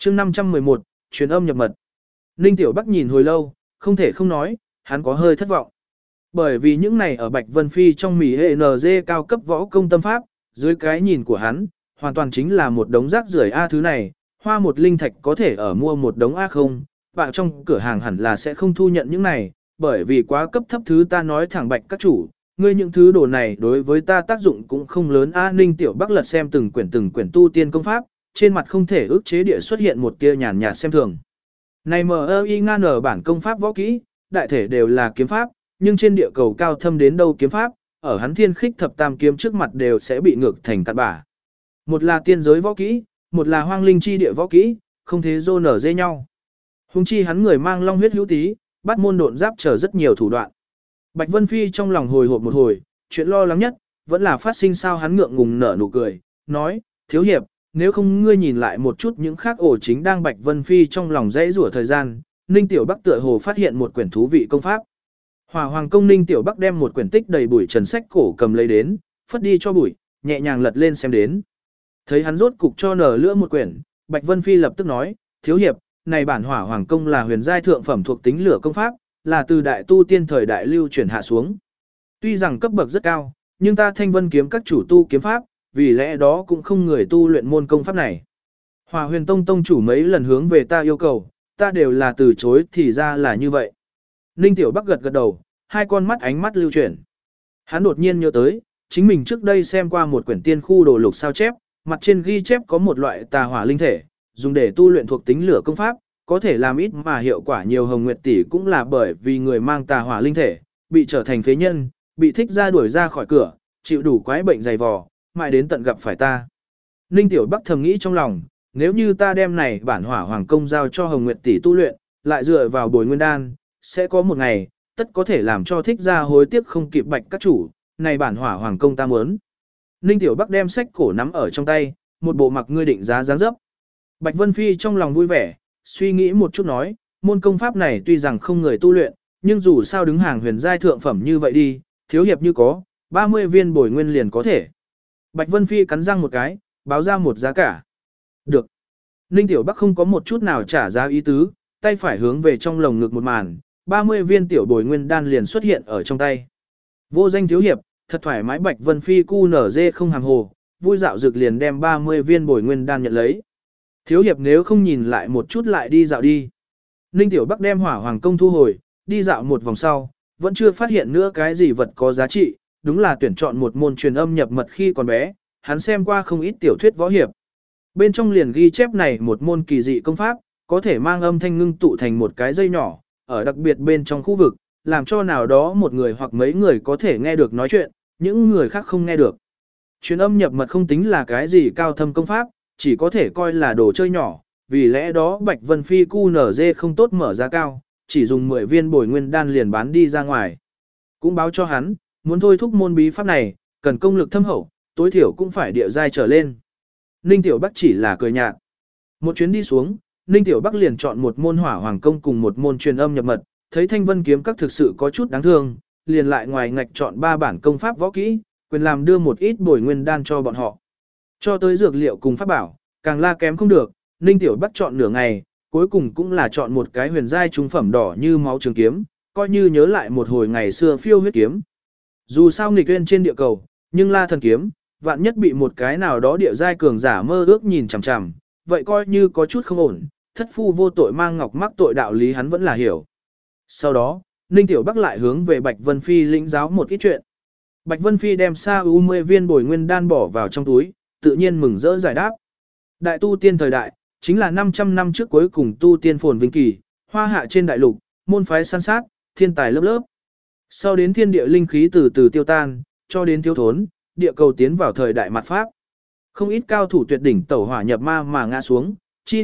chương 511, truyền âm nhập mật. Ninh Tiểu Bắc nhìn hồi lâu, không thể không nói, hắn có hơi thất vọng. Bởi vì những này ở Bạch Vân Phi trong mỉ hệ NG cao cấp võ công tâm pháp, dưới cái nhìn của hắn, hoàn toàn chính là một đống rác rưởi A thứ này, hoa một linh thạch có thể ở mua một đống A không, bạn trong cửa hàng hẳn là sẽ không thu nhận những này, bởi vì quá cấp thấp thứ ta nói thẳng Bạch các chủ, ngươi những thứ đồ này đối với ta tác dụng cũng không lớn. A Ninh Tiểu Bắc lật xem từng quyển tu tiên công pháp, trên mặt không thể ức chế địa xuất hiện một tia nhàn nhạt xem thường. Này MI ngan ở bản công pháp võ kỹ, đại thể đều là kiếm pháp, nhưng trên địa cầu cao thâm đến đâu kiếm pháp, ở hắn thiên khích thập tam kiếm trước mặt đều sẽ bị ngược thành cặn bã. Một là tiên giới võ kỹ, một là hoang linh chi địa võ kỹ, không thế dô nở dê nhau. Hùng chi hắn người mang long huyết hữu tí, bắt môn độn giáp chờ rất nhiều thủ đoạn. Bạch Vân Phi trong lòng hồi hộp một hồi, chuyện lo lắng nhất, vẫn là phát sinh sao hắn ngượng ngùng nở nụ cười, nói, thiếu hiệp, nếu không ngươi nhìn lại một chút những khác ổ chính đang Bạch Vân Phi trong lòng dãy rủa thời gian, Ninh Tiểu Bắc tựa hồ phát hiện một quyển thú vị công pháp. Hỏa Hoàng công Ninh Tiểu Bắc đem một quyển tích đầy bụi trần sách cổ cầm lấy đến, phất đi cho bụi, nhẹ nhàng lật lên xem đến. Thấy hắn rốt cục cho nở lửa một quyển, Bạch Vân Phi lập tức nói, thiếu hiệp, này bản Hỏa Hoàng công là huyền giai thượng phẩm thuộc tính lửa công pháp, là từ đại tu tiên thời đại lưu chuyển hạ xuống. Tuy rằng cấp bậc rất cao, nhưng ta Thanh Vân kiếm các chủ tu kiếm pháp, vì lẽ đó cũng không người tu luyện môn công pháp này. Hỏa Huyền Tông tông chủ mấy lần hướng về ta yêu cầu, ta đều là từ chối, thì ra là như vậy. Ninh Tiểu Bắc gật gật đầu, hai con mắt ánh mắt lưu chuyển. Hắn đột nhiên nhớ tới, chính mình trước đây xem qua một quyển tiên khu đồ lục sao chép, mặt trên ghi chép có một loại tà hỏa linh thể, dùng để tu luyện thuộc tính lửa công pháp, có thể làm ít mà hiệu quả nhiều. Hồng Nguyệt tỷ cũng là bởi vì người mang tà hỏa linh thể, bị trở thành phế nhân, bị thích ra đuổi ra khỏi cửa, chịu đủ quái bệnh dày vò, mãi đến tận gặp phải ta. Ninh Tiểu Bắc thầm nghĩ trong lòng, nếu như ta đem này bản Hỏa Hoàng công giao cho Hồng Nguyệt tỷ tu luyện, lại dựa vào Bồi Nguyên đan, sẽ có một ngày, tất có thể làm cho thích ra hối tiếc không kịp Bạch các chủ, này bản Hỏa Hoàng công ta muốn. Ninh Tiểu Bắc đem sách cổ nắm ở trong tay, một bộ mặc ngươi định giá dáng dấp. Bạch Vân Phi trong lòng vui vẻ, suy nghĩ một chút nói, môn công pháp này tuy rằng không người tu luyện, nhưng dù sao đứng hàng huyền giai thượng phẩm như vậy đi, thiếu hiệp như có, 30 viên bồi nguyên liền có thể. Bạch Vân Phi cắn răng một cái, báo ra một giá cả. Được. Ninh Tiểu Bắc không có một chút nào trả giá ý tứ, tay phải hướng về trong lồng ngực một màn, 30 viên tiểu bồi nguyên đan liền xuất hiện ở trong tay. Vô danh thiếu hiệp, thật thoải mái. Bạch Vân Phi cu nở dê không hàm hồ, vui dạo dược liền đem 30 viên bồi nguyên đan nhận lấy. Thiếu hiệp nếu không nhìn lại một chút lại đi dạo đi. Ninh Tiểu Bắc đem Hỏa Hoàng công thu hồi, đi dạo một vòng sau, vẫn chưa phát hiện nữa cái gì vật có giá trị, đúng là tuyển chọn một môn truyền âm nhập mật. Khi còn bé, hắn xem qua không ít tiểu thuyết võ hiệp. Bên trong liền ghi chép này một môn kỳ dị công pháp, có thể mang âm thanh ngưng tụ thành một cái dây nhỏ, ở đặc biệt bên trong khu vực, làm cho nào đó một người hoặc mấy người có thể nghe được nói chuyện, những người khác không nghe được. Truyền âm nhập mật không tính là cái gì cao thâm công pháp, chỉ có thể coi là đồ chơi nhỏ, vì lẽ đó Bạch Vân Phi QNZ không tốt mở giá cao, chỉ dùng 10 viên bồi nguyên đan liền bán đi ra ngoài. Cũng báo cho hắn, muốn thôi thúc môn bí pháp này, cần công lực thâm hậu, tối thiểu cũng phải địa giai trở lên. Ninh Tiểu Bắc chỉ là cười nhạt. Một chuyến đi xuống, Ninh Tiểu Bắc liền chọn một môn Hỏa Hoàng công cùng một môn truyền âm nhập mật, thấy Thanh Vân kiếm các thực sự có chút đáng thương, liền lại ngoài ngạch chọn 3 bản công pháp võ kỹ, quyền làm đưa một ít bồi nguyên đan cho bọn họ. Cho tới dược liệu cùng pháp bảo, càng la kém không được, Ninh Tiểu Bắc chọn nửa ngày, cuối cùng cũng là chọn một cái huyền giai trung phẩm đỏ như máu trường kiếm, coi như nhớ lại một hồi ngày xưa phiêu huyết kiếm. Dù sao nghịch uyên trên địa cầu, nhưng La thần kiếm, vạn nhất bị một cái nào đó địa giai cường giả mơ ước nhìn chằm chằm, vậy coi như có chút không ổn, thất phu vô tội mang ngọc mắc tội đạo lý hắn vẫn là hiểu. Sau đó, Ninh Tiểu Bắc lại hướng về Bạch Vân Phi lĩnh giáo một ít chuyện. Bạch Vân Phi đem sa u 10 viên bồi nguyên đan bỏ vào trong túi, tự nhiên mừng rỡ giải đáp. Đại tu tiên thời đại, chính là 500 năm trước cuối cùng tu tiên phồn vinh kỳ, hoa hạ trên đại lục, môn phái san sát, thiên tài lớp lớp. Sau đến thiên địa linh khí từ từ tiêu tan, cho đến thiếu thốn, địa cầu tiến vào thời đại mặt pháp. Không ít cao thủ tuyệt đỉnh tẩu hỏa nhập ma mà ngã xuống, chi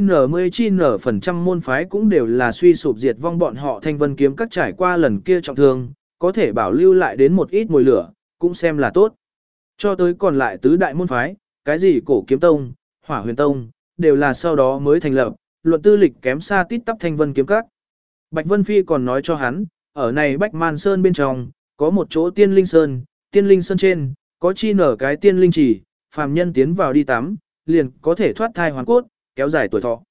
nở phần trăm môn phái cũng đều là suy sụp diệt vong. Bọn họ Thanh Vân kiếm các trải qua lần kia trọng thương, có thể bảo lưu lại đến một ít mùi lửa, cũng xem là tốt. Cho tới còn lại tứ đại môn phái, cái gì Cổ Kiếm Tông, Hỏa Huyền Tông, đều là sau đó mới thành lập, luận tư lịch kém xa tít tắp Thanh Vân kiếm các. Bạch Vân Phi còn nói cho hắn, ở này Bách Man Sơn bên trong, có một chỗ Tiên Linh Sơn trên, có chi nở cái tiên linh chỉ, phàm nhân tiến vào đi tắm, liền có thể thoát thai hoàn cốt, kéo dài tuổi thọ.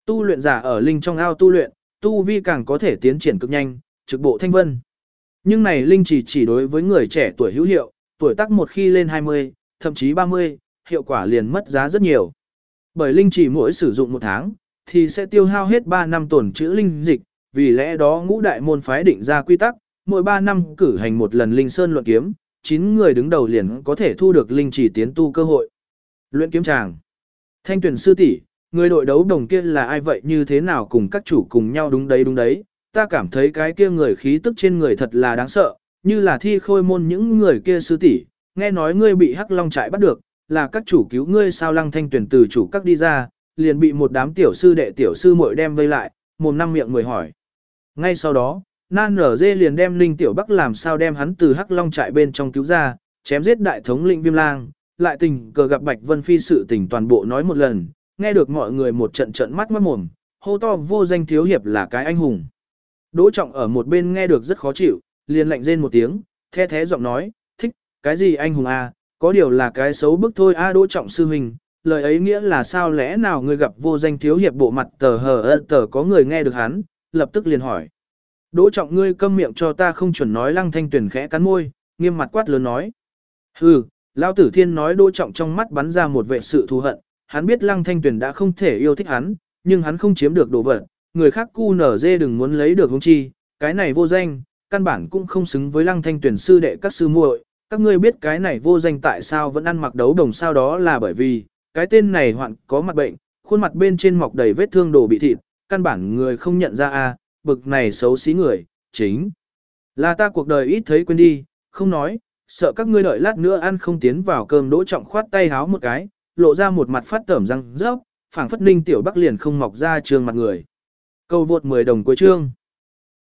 Tu luyện giả ở linh trong ao tu luyện, tu vi càng có thể tiến triển cực nhanh, trực bộ thanh vân. Nhưng này linh chỉ đối với người trẻ tuổi hữu hiệu, tuổi tác một khi lên 20, thậm chí 30, hiệu quả liền mất giá rất nhiều. Bởi linh chỉ mỗi sử dụng 1 tháng, thì sẽ tiêu hao hết 3 năm tổn trữ linh dịch, vì lẽ đó ngũ đại môn phái định ra quy tắc, mỗi 3 năm cử hành một lần linh sơn luận kiếm, 9 người đứng đầu liền có thể thu được linh chỉ tiến tu cơ hội. Luyện kiếm tràng. Thanh tuyển sư tỷ, người đội đấu đồng kia là ai vậy, như thế nào cùng các chủ cùng nhau? Đúng đấy, ta cảm thấy cái kia người khí tức trên người thật là đáng sợ, như là Thi Khôi môn những người kia. Sư tỷ, nghe nói ngươi bị Hắc Long trại bắt được, là các chủ cứu ngươi sao? Lăng Thanh Tuyển từ chủ các đi ra, liền bị một đám tiểu sư đệ tiểu sư muội đem vây lại, mồm năm miệng mười hỏi. Ngay sau đó, Nan Nở Dê liền đem Linh Tiểu Bắc làm sao đem hắn từ Hắc Long trại bên trong cứu ra, chém giết đại thống lĩnh Viêm Lang, lại tình cờ gặp Bạch Vân Phi sự tình toàn bộ nói một lần, nghe được mọi người một trận trận mắt mồm, hô to vô danh thiếu hiệp là cái anh hùng. Đỗ Trọng ở một bên nghe được rất khó chịu, liền lạnh rên một tiếng, the thé giọng nói, thích, cái gì anh hùng à, có điều là cái xấu bức thôi a. Đỗ Trọng sư huynh, lời ấy nghĩa là sao? Lẽ nào ngươi gặp vô danh thiếu hiệp? Bộ mặt tờ có người nghe được hắn, lập tức liền hỏi. Đỗ Trọng, ngươi câm miệng cho ta, không chuẩn nói. Lăng Thanh Tuyển khẽ cắn môi, nghiêm mặt quát lớn nói. Hừ, Lão Tử Thiên nói. Đỗ Trọng trong mắt bắn ra một vệ sự thù hận, hắn biết Lăng Thanh Tuyển đã không thể yêu thích hắn, nhưng hắn không chiếm được đồ vật, người khác cu nở dê đừng muốn lấy được huống chi, cái này vô danh, căn bản cũng không xứng với Lăng Thanh Tuyển sư đệ các sư muội. Các ngươi biết cái này vô danh tại sao vẫn ăn mặc đấu đồng sao? Đó là bởi vì, cái tên này hoạn có mặt bệnh, khuôn mặt bên trên mọc đầy vết thương đổ bị thịt, căn bản người không nhận ra a, bực này xấu xí người, chính là ta cuộc đời ít thấy quên đi, không nói, sợ các ngươi đợi lát nữa ăn không tiến vào cơm. Đỗ Trọng khoát tay háo một cái, lộ ra một mặt phát tởm răng rớp, phảng phất Ninh Tiểu Bắc liền không mọc ra trương mặt người. Câu vượt 10 đồng cuối chương.